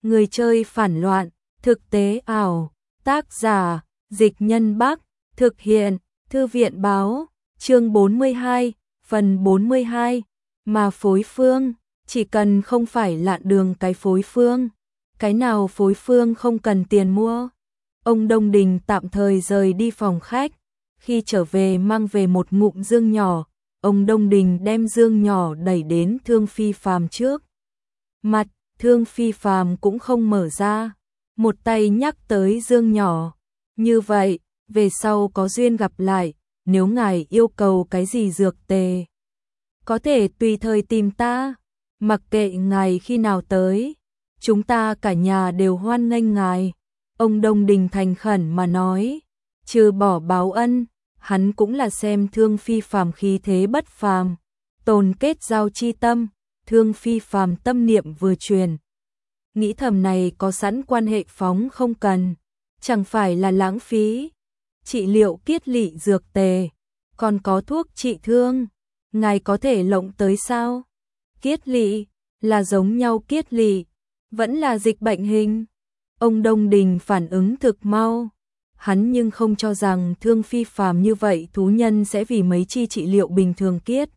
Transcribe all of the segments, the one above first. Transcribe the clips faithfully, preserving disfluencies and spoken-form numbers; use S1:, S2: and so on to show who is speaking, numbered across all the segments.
S1: Người chơi phản loạn, thực tế ảo, tác giả, Dịch Nhân Bắc, thực hiện, Thư viện báo, chương bốn mươi hai, phần bốn mươi hai, mà phối phương, chỉ cần không phải lạn đường cái phối phương, cái nào phối phương không cần tiền mua. Ông Đông Đình tạm thời rời đi phòng khách, khi trở về mang về một ngụm dương nhỏ, ông Đông Đình đem dương nhỏ đẩy đến Thương Phi Phàm trước. Mặt, Thương Phi Phàm cũng không mở ra, một tay nhắc tới dương nhỏ, như vậy, về sau có duyên gặp lại, nếu ngài yêu cầu cái gì dược tề, có thể tùy thời tìm ta, mặc kệ ngài khi nào tới, chúng ta cả nhà đều hoan nghênh ngài. Ông Đông Đình thành khẩn mà nói, trừ bỏ báo ân, hắn cũng là xem Thương Phi Phàm khí thế bất phàm, tồn kết giao chi tâm, Thương Phi Phàm tâm niệm vừa truyền. Nghĩ thầm này có sẵn quan hệ phóng không cần, chẳng phải là lãng phí. Trị liệu kiết lỵ dược tề, còn có thuốc trị thương, ngài có thể lộng tới sao? Kiết lỵ, là giống nhau kiết lỵ, vẫn là dịch bệnh hình. Ông Đông Đình phản ứng thực mau, hắn nhưng không cho rằng Thương Phi Phàm như vậy thú nhân sẽ vì mấy chi trị liệu bình thường kiết.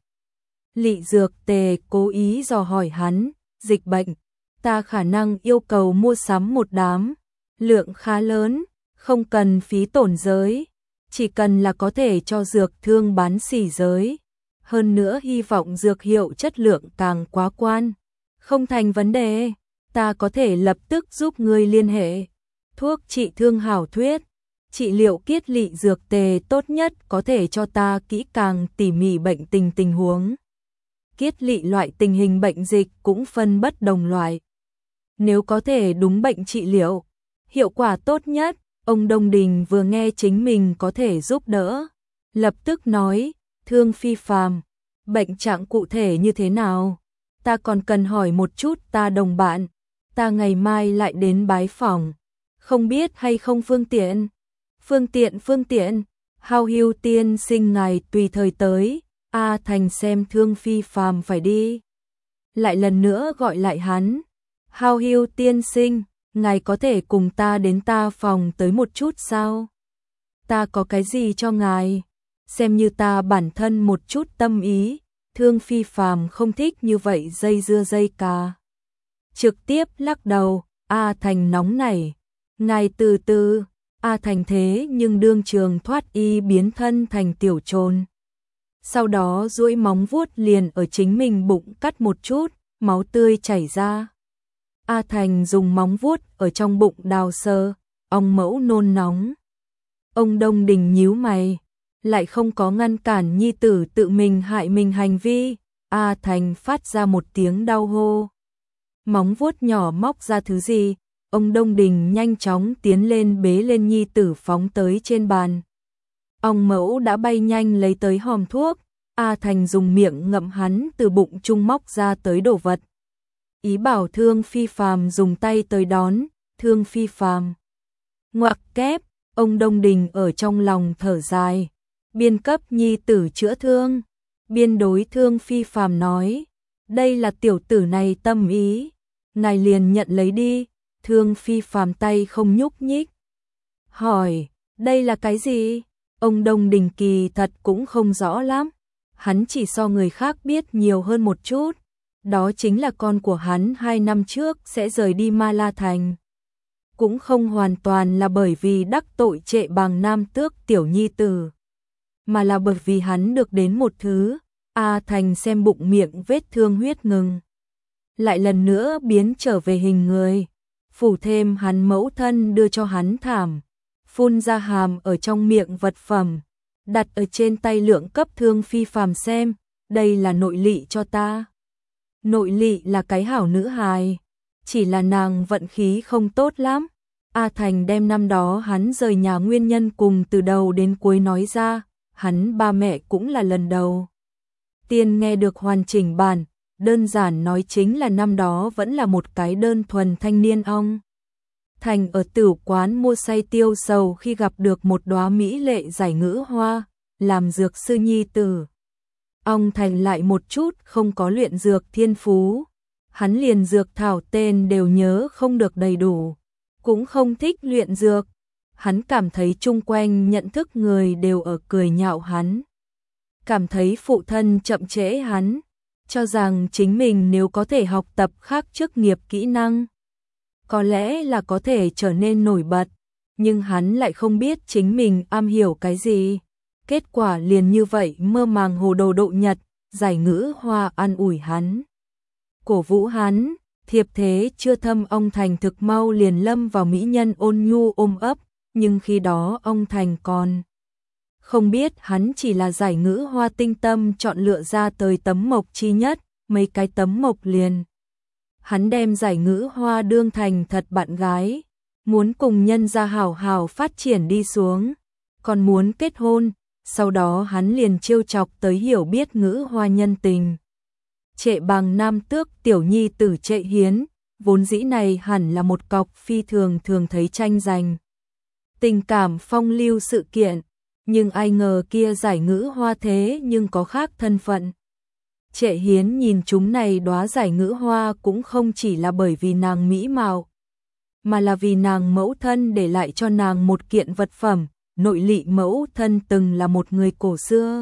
S1: Lỵ dược tề cố ý dò hỏi hắn, dịch bệnh, ta khả năng yêu cầu mua sắm một đám, lượng khá lớn, không cần phí tổn giới, chỉ cần là có thể cho dược thương bán xỉ giới. Hơn nữa hy vọng dược hiệu chất lượng càng quá quan, không thành vấn đề, ta có thể lập tức giúp ngươi liên hệ. Thuốc trị thương hảo thuyết, trị liệu kiết lỵ dược tề tốt nhất có thể cho ta kỹ càng tỉ mỉ bệnh tình tình huống. Kiết lỵ loại tình hình bệnh dịch cũng phân bất đồng loại. Nếu có thể đúng bệnh trị liệu, hiệu quả tốt nhất, ông Đông Đình vừa nghe chính mình có thể giúp đỡ, lập tức nói, Thương Phi Phàm, bệnh trạng cụ thể như thế nào? Ta còn cần hỏi một chút ta đồng bạn, ta ngày mai lại đến bái phỏng, không biết hay không phương tiện? Phương tiện phương tiện, Hào Hưu tiên sinh ngài tùy thời tới, A Thành xem Thương Phi Phàm phải đi. Lại lần nữa gọi lại hắn, Hào Hưu tiên sinh, ngài có thể cùng ta đến ta phòng tới một chút sao? Ta có cái gì cho ngài? Xem như ta bản thân một chút tâm ý. Thương Phi Phàm không thích như vậy dây dưa dây cà. Trực tiếp lắc đầu, A Thành nóng nảy. Ngài từ từ, A Thành thế nhưng đương trường thoát y biến thân thành tiểu trồn. Sau đó duỗi móng vuốt liền ở chính mình bụng cắt một chút, máu tươi chảy ra. A Thành dùng móng vuốt ở trong bụng đào sơ, ong mẫu nôn nóng. Ông Đông Đình nhíu mày, lại không có ngăn cản nhi tử tự mình hại mình hành vi. A Thành phát ra một tiếng đau hô. Móng vuốt nhỏ móc ra thứ gì, ông Đông Đình nhanh chóng tiến lên bế lên nhi tử phóng tới trên bàn. Ong mẫu đã bay nhanh lấy tới hòm thuốc, A Thành dùng miệng ngậm hắn từ bụng trung móc ra tới đồ vật. Ý bảo Thương Phi Phàm dùng tay tới đón, Thương Phi Phàm ngoặc kép, ông Đông Đình ở trong lòng thở dài, biên cấp nhi tử chữa thương, biên đối Thương Phi Phàm nói, đây là tiểu tử này tâm ý, ngài liền nhận lấy đi. Thương Phi Phàm tay không nhúc nhích, hỏi, đây là cái gì? Ông Đông Đình kỳ thật cũng không rõ lắm, hắn chỉ so người khác biết nhiều hơn một chút. Đó chính là con của hắn hai năm trước sẽ rời đi Ma La Thành. Cũng không hoàn toàn là bởi vì đắc tội trệ bằng nam tước tiểu nhi tử, mà là bởi vì hắn được đến một thứ. A Thành xem bụng miệng vết thương huyết ngừng, lại lần nữa biến trở về hình người, phủ thêm hắn mẫu thân đưa cho hắn thảm, phun ra hàm ở trong miệng vật phẩm, đặt ở trên tay lượng cấp Thương Phi Phàm xem, đây là nội lỵ cho ta. Nội lỵ là cái hảo nữ hài, chỉ là nàng vận khí không tốt lắm. A Thành đem năm đó hắn rời nhà nguyên nhân cùng từ đầu đến cuối nói ra, hắn ba mẹ cũng là lần đầu tiên nghe được hoàn chỉnh bản, đơn giản nói chính là năm đó vẫn là một cái đơn thuần thanh niên ong. Thành ở tửu quán mua say tiêu sầu khi gặp được một đóa mỹ lệ giải ngữ hoa, làm dược sư nhi tử. Ong Thành lại một chút không có luyện dược thiên phú, hắn liền dược thảo tên đều nhớ không được đầy đủ, cũng không thích luyện dược. Hắn cảm thấy chung quanh nhận thức người đều ở cười nhạo hắn. Cảm thấy phụ thân chậm trễ hắn, cho rằng chính mình nếu có thể học tập khác chức nghiệp kỹ năng, có lẽ là có thể trở nên nổi bật, nhưng hắn lại không biết chính mình am hiểu cái gì. Kết quả liền như vậy mơ màng hồ đồ độ nhật, giải ngữ hoa an ủi hắn, cổ vũ hắn, thiệp thế chưa thâm ông Thành thực mau liền lâm vào mỹ nhân ôn nhu ôm ấp, nhưng khi đó ông Thành còn không biết hắn chỉ là giải ngữ hoa tinh tâm chọn lựa ra tới tấm mộc chi nhất, mấy cái tấm mộc liền. Hắn đem giải ngữ hoa đương thành thật bạn gái, muốn cùng nhân gia hảo hảo phát triển đi xuống, còn muốn kết hôn, sau đó hắn liền trêu chọc tới hiểu biết ngữ hoa nhân tình. Trệ Bàng Nam Tước tiểu nhi tử Trệ Hiến, vốn dĩ này hẳn là một cọc phi thường thường thấy tranh giành tình cảm phong lưu sự kiện, nhưng ai ngờ kia giải ngữ hoa thế nhưng có khác thân phận. Trệ Hiến nhìn chúng này đóa giải ngữ hoa cũng không chỉ là bởi vì nàng mỹ mạo, mà là vì nàng mẫu thân để lại cho nàng một kiện vật phẩm, nội lị mẫu thân từng là một người cổ xưa.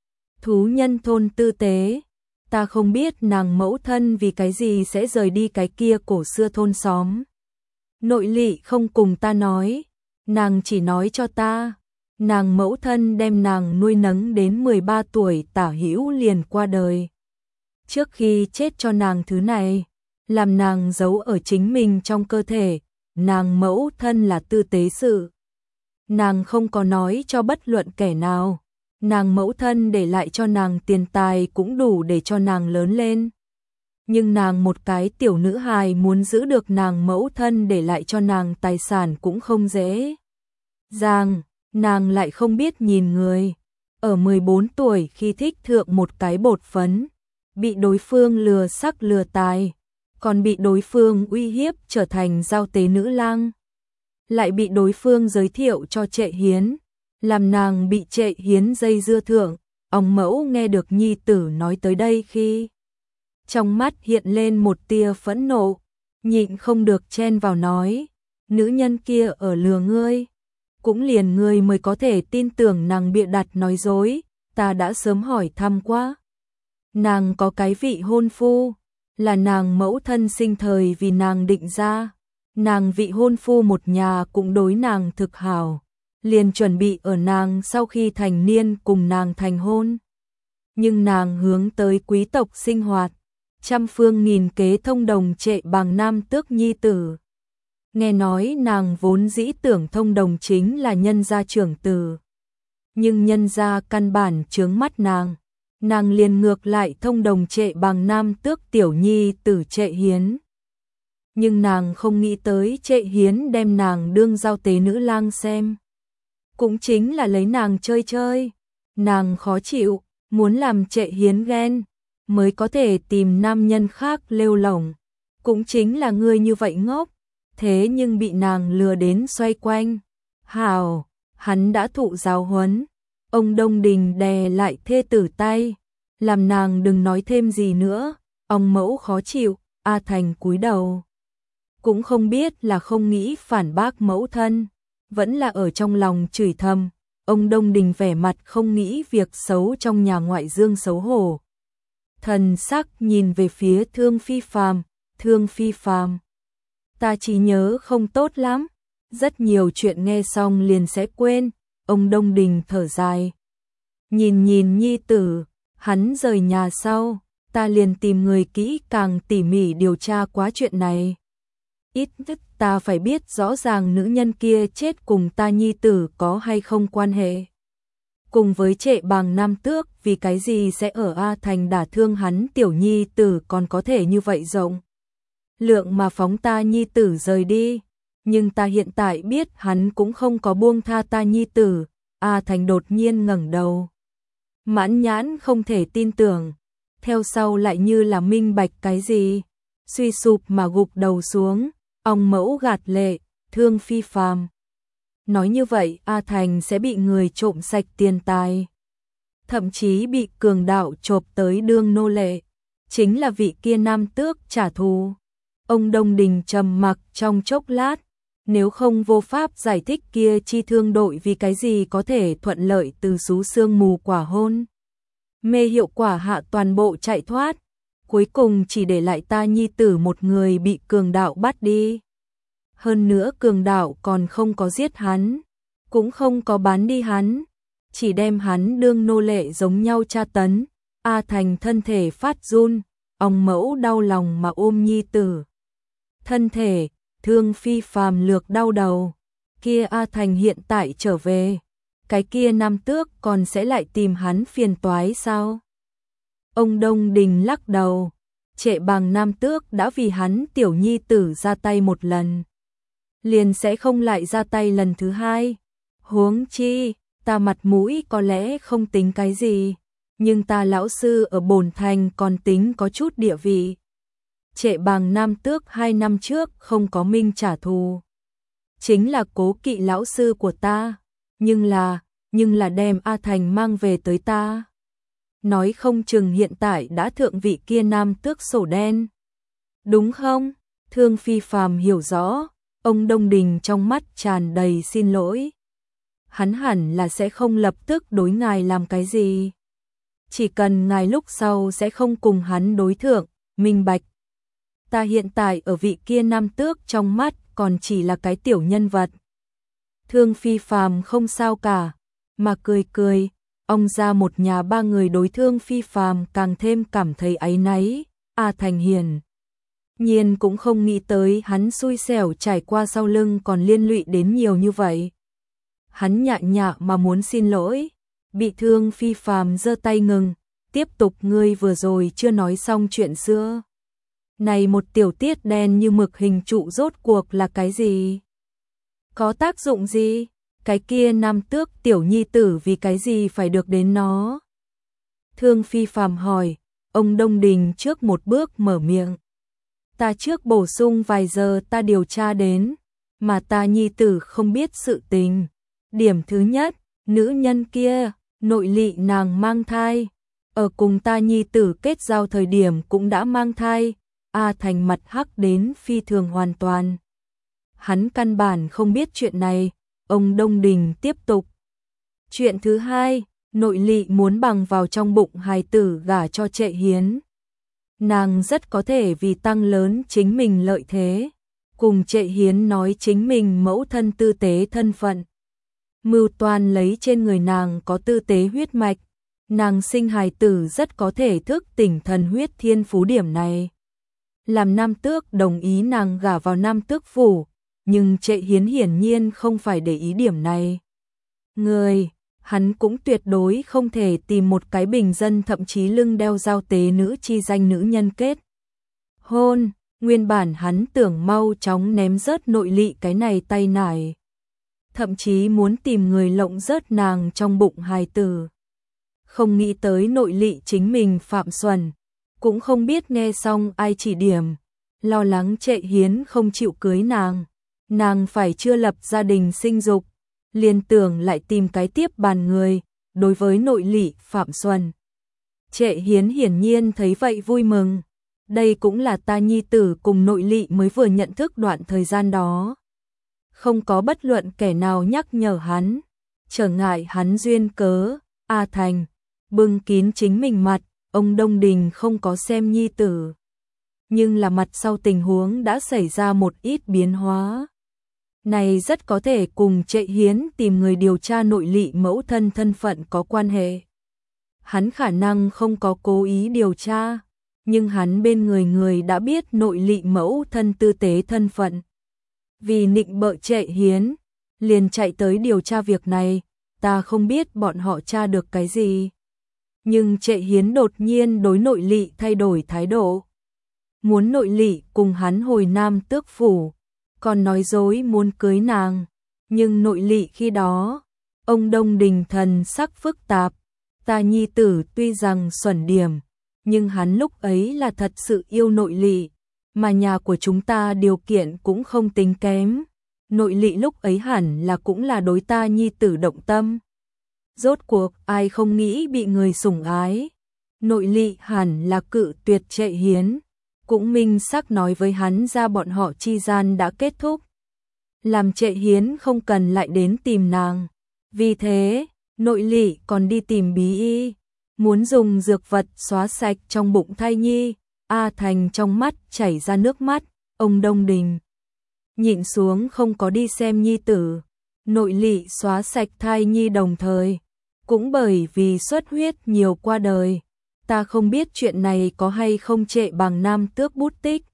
S1: Thú nhân thôn tư tế, ta không biết nàng mẫu thân vì cái gì sẽ rời đi cái kia cổ xưa thôn xóm. Nội lị không cùng ta nói, nàng chỉ nói cho ta, nàng mẫu thân đem nàng nuôi nấng đến mười ba tuổi tả hữu liền qua đời. Trước khi chết cho nàng thứ này, làm nàng giấu ở chính mình trong cơ thể, nàng mẫu thân là tư tế sự. Nàng không có nói cho bất luận kẻ nào, nàng mẫu thân để lại cho nàng tiền tài cũng đủ để cho nàng lớn lên. Nhưng nàng một cái tiểu nữ hài muốn giữ được nàng mẫu thân để lại cho nàng tài sản cũng không dễ dàng, nàng lại không biết nhìn người. Ở mười bốn tuổi khi thích thượng một cái bột phấn, bị đối phương lừa sắc lừa tài, còn bị đối phương uy hiếp trở thành giao tế nữ lang. Lại bị đối phương giới thiệu cho Trệ Hiến, làm nàng bị Trệ Hiến dây dưa thượng. Ông mẫu nghe được nhi tử nói tới đây khi trong mắt hiện lên một tia phẫn nộ, nhịn không được chen vào nói, nữ nhân kia ở lừa ngươi, cũng liền ngươi mới có thể tin tưởng nàng bịa đặt nói dối, ta đã sớm hỏi thăm quá. Nàng có cái vị hôn phu, là nàng mẫu thân sinh thời vì nàng định ra, nàng vị hôn phu một nhà cũng đối nàng thực hảo, liền chuẩn bị ở nàng sau khi thành niên cùng nàng thành hôn. Nhưng nàng hướng tới quý tộc sinh hoạt, trăm phương nghìn kế thông đồng Trệ Bàng Nam Tước nhi tử. Nghe nói nàng vốn dĩ tưởng thông đồng chính là nhân gia trưởng tử, nhưng nhân gia căn bản chướng mắt nàng, nàng liền ngược lại thông đồng Trệ Bàng Nam Tước tiểu nhi tử Trệ Hiến. Nhưng nàng không nghĩ tới Trệ Hiến đem nàng đương giao tế nữ lang xem, cũng chính là lấy nàng chơi chơi. Nàng khó chịu, muốn làm Trệ Hiến ghen, mới có thể tìm nam nhân khác lêu lổng, cũng chính là người như vậy ngốc, thế nhưng bị nàng lừa đến xoay quanh. Hảo, hắn đã thụ giáo huấn. Ông Đông Đình đè lại thê tử tay, làm nàng đừng nói thêm gì nữa. Ông mẫu khó chịu, A Thành cúi đầu, cũng không biết là không nghĩ phản bác mẫu thân, vẫn là ở trong lòng chửi thầm. Ông Đông Đình vẻ mặt không nghĩ việc xấu trong nhà ngoại dương xấu hổ. Thần sắc nhìn về phía Thương Phi Phàm, Thương Phi Phàm, ta chỉ nhớ không tốt lắm, rất nhiều chuyện nghe xong liền sẽ quên. Ông Đông Đình thở dài, nhìn nhìn nhi tử, hắn rời nhà sau, ta liền tìm người kỹ càng tỉ mỉ điều tra quá chuyện này. Ít nhất ta phải biết rõ ràng nữ nhân kia chết cùng ta nhi tử có hay không quan hệ. Cùng với Trệ Bàng Nam Tước vì cái gì sẽ ở A Thành đả thương hắn tiểu nhi tử còn có thể như vậy rộng lượng mà phóng ta nhi tử rời đi. Nhưng ta hiện tại biết hắn cũng không có buông tha ta nhi tử. A Thành đột nhiên ngẩng đầu, mãn nhãn không thể tin tưởng, theo sau lại như là minh bạch cái gì, suy sụp mà gục đầu xuống. Ông mẫu gạt lệ, Thương Phi Phàm, nói như vậy A Thành sẽ bị người trộm sạch tiền tài, thậm chí bị cường đạo chộp tới đương nô lệ. chính là vị kia nam tước trả thù. Ông Đông Đình trầm mặc trong chốc lát, nếu không vô pháp giải thích kia chi thương đội vì cái gì có thể thuận lợi từ xú sương mù quả hôn. Mê hiệu quả hạ toàn bộ chạy thoát, cuối cùng chỉ để lại ta nhi tử một người bị cường đạo bắt đi. Hơn nữa cường đạo còn không có giết hắn, cũng không có bán đi hắn, chỉ đem hắn đương nô lệ giống nhau tra tấn. A Thành thân thể phát run, ông mẫu đau lòng mà ôm nhi tử. Thân thể, Thương Phi Phàm lược đau đầu, kia A Thành hiện tại trở về, cái kia nam tước còn sẽ lại tìm hắn phiền toái sao? Ông Đông Đình lắc đầu, Trệ Bàng nam tước đã vì hắn tiểu nhi tử ra tay một lần, liền sẽ không lại ra tay lần thứ hai. Huống chi, ta mặt mũi có lẽ không tính cái gì, nhưng ta lão sư ở Bồn Thành còn tính có chút địa vị. Trệ Bàng nam tước hai năm trước không có minh trả thù, chính là cố kỵ lão sư của ta, nhưng là, nhưng là đem A Thành mang về tới ta. Nói không chừng hiện tại đã thượng vị kia nam tước sổ đen. Đúng không? Thương Phi Phàm hiểu rõ, ông Đông Đình trong mắt tràn đầy xin lỗi. Hắn hẳn là sẽ không lập tức đối ngài làm cái gì. Chỉ cần ngài lúc sau sẽ không cùng hắn đối thượng, minh bạch. Ta hiện tại ở vị kia nam tước trong mắt còn chỉ là cái tiểu nhân vật. Thương Phi Phàm không sao cả, mà cười cười, ông ra một nhà ba người đối Thương Phi Phàm càng thêm cảm thấy áy náy. A Thành hiền nhiên cũng không nghĩ tới hắn xui xẻo trải qua sau lưng còn liên lụy đến nhiều như vậy. Hắn nhạ nhạ mà muốn xin lỗi, bị Thương Phi Phàm giơ tay ngừng, tiếp tục ngươi vừa rồi chưa nói xong chuyện xưa. Này một tiểu tiết đen như mực hình trụ rốt cuộc là cái gì? Có tác dụng gì? Cái kia nam tước tiểu nhi tử vì cái gì phải được đến nó? Thương Phi Phàm hỏi, ông Đông Đình trước một bước mở miệng. Ta trước bổ sung vài giờ ta điều tra đến, mà ta nhi tử không biết sự tình. Điểm thứ nhất, nữ nhân kia, nội lị nàng mang thai, ở cùng ta nhi tử kết giao thời điểm cũng đã mang thai. A Thành mặt hắc đến phi thường hoàn toàn. Hắn căn bản không biết chuyện này, ông Đông Đình tiếp tục. Chuyện thứ hai, nội lị muốn bằng vào trong bụng hài tử gả cho Trệ Hiến. Nàng rất có thể vì tăng lớn chính mình lợi thế, cùng Trệ Hiến nói chính mình mẫu thân tư tế thân phận. Mưu toan lấy trên người nàng có tư tế huyết mạch, nàng sinh hài tử rất có thể thức tỉnh thần huyết thiên phú điểm này. Làm nam tước đồng ý nàng gả vào nam tước phủ, nhưng Trệ Hiến hiển nhiên không phải để ý điểm này. Người, hắn cũng tuyệt đối không thể tìm một cái bình dân thậm chí lưng đeo dao tế nữ chi danh nữ nhân kết hôn, nguyên bản hắn tưởng mau chóng ném rớt nội lị cái này tay nải. Thậm chí muốn tìm người lộng rớt nàng trong bụng hài tử. Không nghĩ tới nội lị chính mình phạm xuẩn, cũng không biết nghe xong ai chỉ điểm, lo lắng Trệ Hiến không chịu cưới nàng, nàng phải chưa lập gia đình sinh dục, liền tưởng lại tìm cái tiếp bàn người, đối với nội lị phạm xuẩn. Trệ Hiến hiển nhiên thấy vậy vui mừng, đây cũng là ta nhi tử cùng nội lị mới vừa nhận thức đoạn thời gian đó. Không có bất luận kẻ nào nhắc nhở hắn, trở ngại hắn duyên cớ. A Thành bưng kín chính mình mặt, ông Đông Đình không có xem nhi tử. Nhưng là mặt sau tình huống đã xảy ra một ít biến hóa. Này rất có thể cùng Trệ Hiến tìm người điều tra nội lị mẫu thân thân phận có quan hệ. Hắn khả năng không có cố ý điều tra, nhưng hắn bên người người đã biết nội lị mẫu thân tư tế thân phận. Vì nịnh bợ Trệ Hiến, liền chạy tới điều tra việc này, ta không biết bọn họ tra được cái gì. Nhưng Trệ Hiến đột nhiên đối nội lị thay đổi thái độ. Muốn nội lị cùng hắn hồi Nam Tước phủ, còn nói dối muốn cưới nàng. Nhưng nội lị khi đó, ông Đông Đình thần sắc phức tạp, ta nhi tử tuy rằng xuẩn điểm, nhưng hắn lúc ấy là thật sự yêu nội lị, mà nhà của chúng ta điều kiện cũng không tính kém. Nội lị lúc ấy hẳn là cũng là đối ta nhi tử động tâm. Rốt cuộc ai không nghĩ bị người sủng ái. Nội Lị hẳn là cự tuyệt Trệ Hiến, cũng minh xác nói với hắn ra bọn họ chi gian đã kết thúc. Làm Trệ Hiến không cần lại đến tìm nàng. Vì thế, Nội Lị còn đi tìm Bí Y, muốn dùng dược vật xóa sạch trong bụng thai nhi. A Thành trong mắt chảy ra nước mắt, ông Đông Đình nhịn xuống không có đi xem nhi tử. Nội Lị xóa sạch thai nhi đồng thời, cũng bởi vì xuất huyết nhiều qua đời. Ta không biết chuyện này có hay không Trệ Bằng Nam Tước bút tích.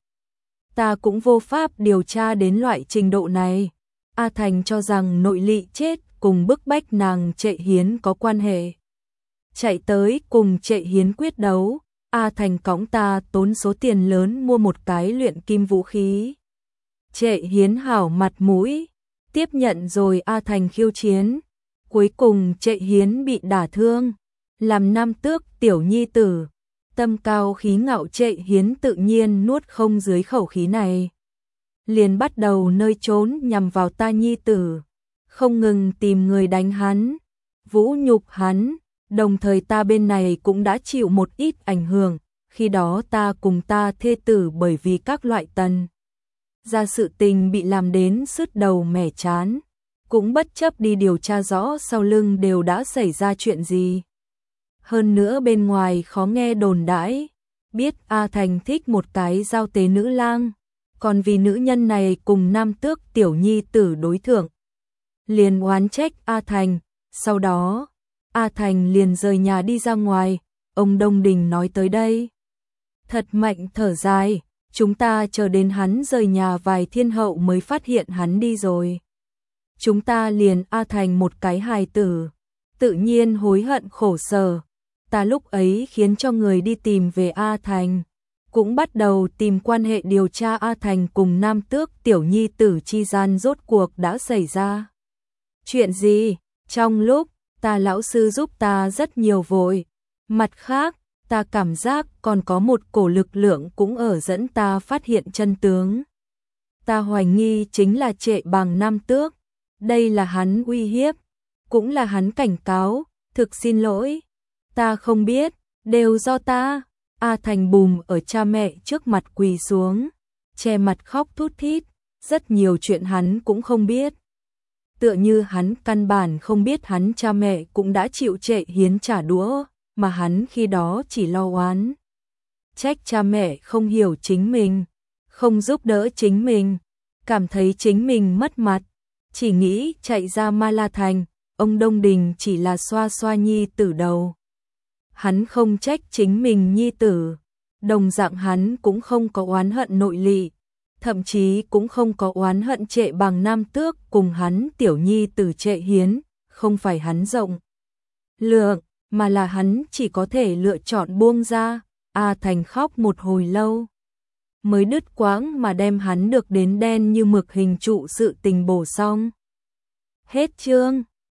S1: Ta cũng vô pháp điều tra đến loại trình độ này. A Thành cho rằng Nội Lị chết cùng bức bách nàng Trệ Hiến có quan hệ. Chạy tới cùng Trệ Hiến quyết đấu. A Thành cõng ta tốn số tiền lớn mua một cái luyện kim vũ khí. Trệ Hiến hảo mặt mũi, tiếp nhận rồi A Thành khiêu chiến. Cuối cùng Trệ Hiến bị đả thương, làm Nam Tước tiểu nhi tử. Tâm cao khí ngạo Trệ Hiến tự nhiên nuốt không dưới khẩu khí này. Liền bắt đầu nơi trốn nhằm vào ta nhi tử, không ngừng tìm người đánh hắn, vũ nhục hắn. Đồng thời ta bên này cũng đã chịu một ít ảnh hưởng, khi đó ta cùng ta thê tử bởi vì các loại tần ra sự tình bị làm đến sứt đầu mẻ chán, cũng bất chấp đi điều tra rõ sau lưng đều đã xảy ra chuyện gì. Hơn nữa bên ngoài khó nghe đồn đãi, biết A Thành thích một cái giao tế nữ lang, còn vì nữ nhân này cùng Nam Tước tiểu nhi tử đối thượng, liền oán trách A Thành. Sau đó A Thành liền rời nhà đi ra ngoài. Ông Đông Đình nói tới đây, thật mạnh thở dài, chúng ta chờ đến hắn rời nhà vài thiên hậu mới phát hiện hắn đi rồi. Chúng ta liền A Thành một cái hài tử, tự nhiên hối hận khổ sở. Ta lúc ấy khiến cho người đi tìm về A Thành, cũng bắt đầu tìm quan hệ điều tra A Thành cùng Nam Tước tiểu nhi tử chi gian rốt cuộc đã xảy ra chuyện gì. Trong lúc ta lão sư giúp ta rất nhiều vội, mặt khác ta cảm giác còn có một cổ lực lượng cũng ở dẫn ta phát hiện chân tướng. Ta hoài nghi chính là Trệ Bằng Nam Tước, đây là hắn uy hiếp, cũng là hắn cảnh cáo. Thực xin lỗi, ta không biết, đều do ta. A Thành bùm ở cha mẹ trước mặt quỳ xuống, che mặt khóc thút thít, rất nhiều chuyện hắn cũng không biết. Tựa như hắn căn bản không biết hắn cha mẹ cũng đã chịu Trệ Hiến trả đũa, mà hắn khi đó chỉ lo oán trách cha mẹ không hiểu chính mình, không giúp đỡ chính mình, cảm thấy chính mình mất mặt, chỉ nghĩ chạy ra Ma La Thành. Ông Đông Đình chỉ là xoa xoa nhi tử đầu, hắn không trách chính mình nhi tử, đồng dạng hắn cũng không có oán hận Nội Lị, thậm chí cũng không có oán hận Trệ Bằng Nam Tước cùng hắn tiểu nhi tử Trệ Hiến. Không phải hắn rộng lượng, mà là hắn chỉ có thể lựa chọn buông ra. A Thành khóc một hồi lâu, mới đứt quãng mà đem hắn được đến đen như mực hình trụ sự tình bổ xong. Hết chương.